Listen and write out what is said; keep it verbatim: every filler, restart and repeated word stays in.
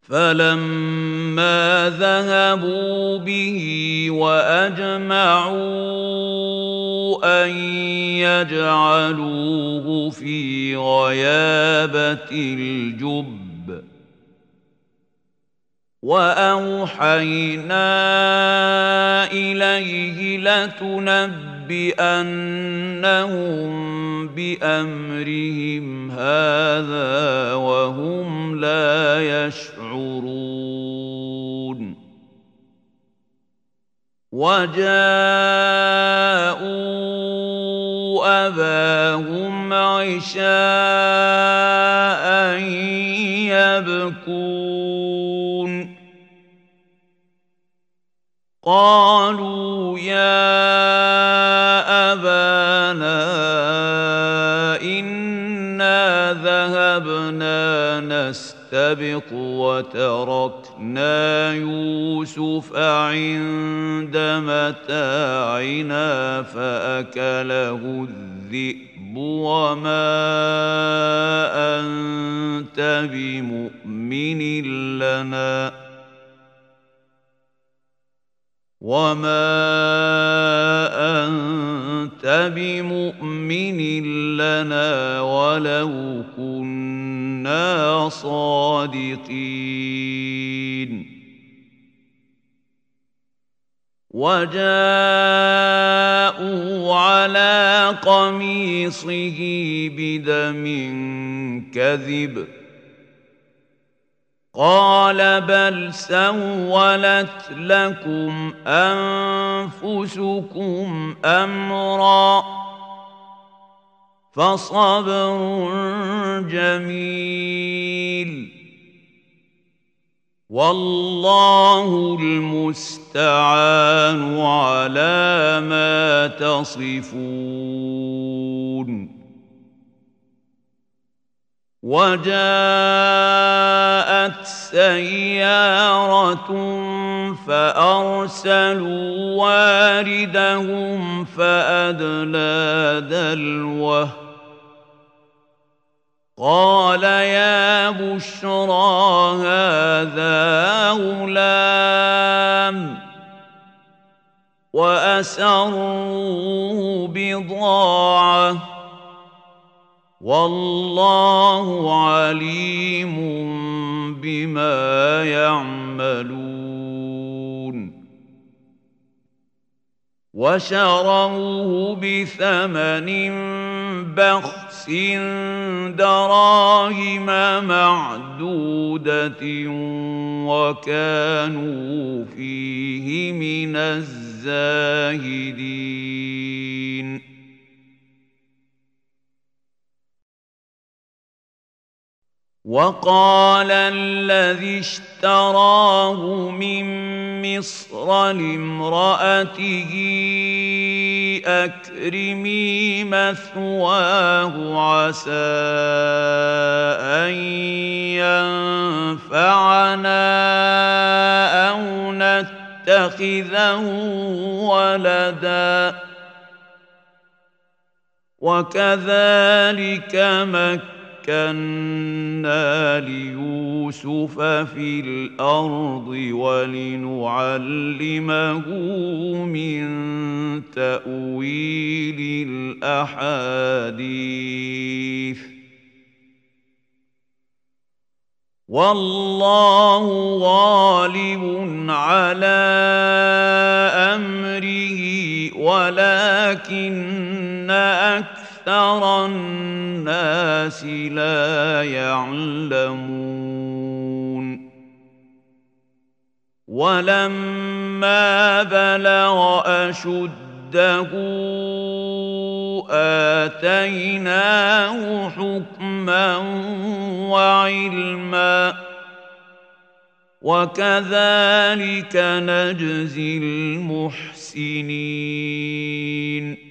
فلما ذهبوا به وأجمعوا أن يجعلوه في غيابة الجب وأوحينا إليه لتنبئنهم بأمرهم هذا وهم لا يشعرون وجاءوا أباهم عشاء يبكون قالوا يا أبانا إنا ذهبنا نستبق وتركنا يوسف عند متاعنا فأكله الذئب وما أنت بمؤمن لنا وما أنت بمؤمن لنا ولو كنا صادقين وجاءوا على قميصه بدم كذب قال بل سولت لكم أنفسكم أمرا فصبر جميل والله المستعان على ما تصفون وجاءت سيارة فأرسلوا واردهم فأدلى دلوه قال يا بشرى هذا غلام وأسروا بضاعة والله عليم بما يعملون وشروه بثمن بخس دراهم معدودة وكانوا فيه من الزاهدين وقال الذي اشتراه من مصر لامرأته أكرمي مثواه عسى أن ينفعنا أو نتخذه ولدا وكذلك مكنا مكنا ليوسف في الأرض ولنعلمه من تأويل الأحاديث والله غالب على أمره ولكن أكثر أكثر الناس لا يعلمون ولما بلغ أشده آتيناه حكما وعلما وكذلك نجزي المحسنين